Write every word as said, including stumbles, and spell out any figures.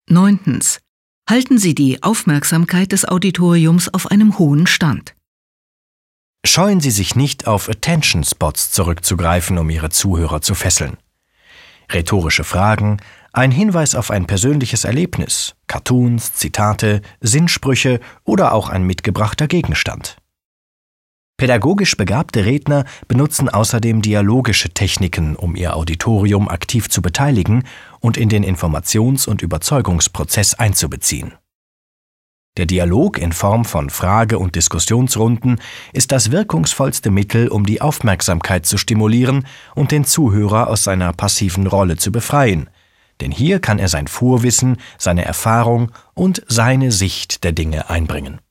Neuntens. Halten Sie die Aufmerksamkeit des Auditoriums auf einem hohen Stand. Scheuen Sie sich nicht, auf Attention Spots zurückzugreifen, um Ihre Zuhörer zu fesseln. Rhetorische Fragen, ein Hinweis auf ein persönliches Erlebnis, Cartoons, Zitate, Sinnsprüche oder auch ein mitgebrachter Gegenstand. Pädagogisch begabte Redner benutzen außerdem dialogische Techniken, um ihr Auditorium aktiv zu beteiligen und in den Informations- und Überzeugungsprozess einzubeziehen. Der Dialog in Form von Frage- und Diskussionsrunden ist das wirkungsvollste Mittel, um die Aufmerksamkeit zu stimulieren und den Zuhörer aus seiner passiven Rolle zu befreien. Denn hier kann er sein Vorwissen, seine Erfahrung und seine Sicht der Dinge einbringen.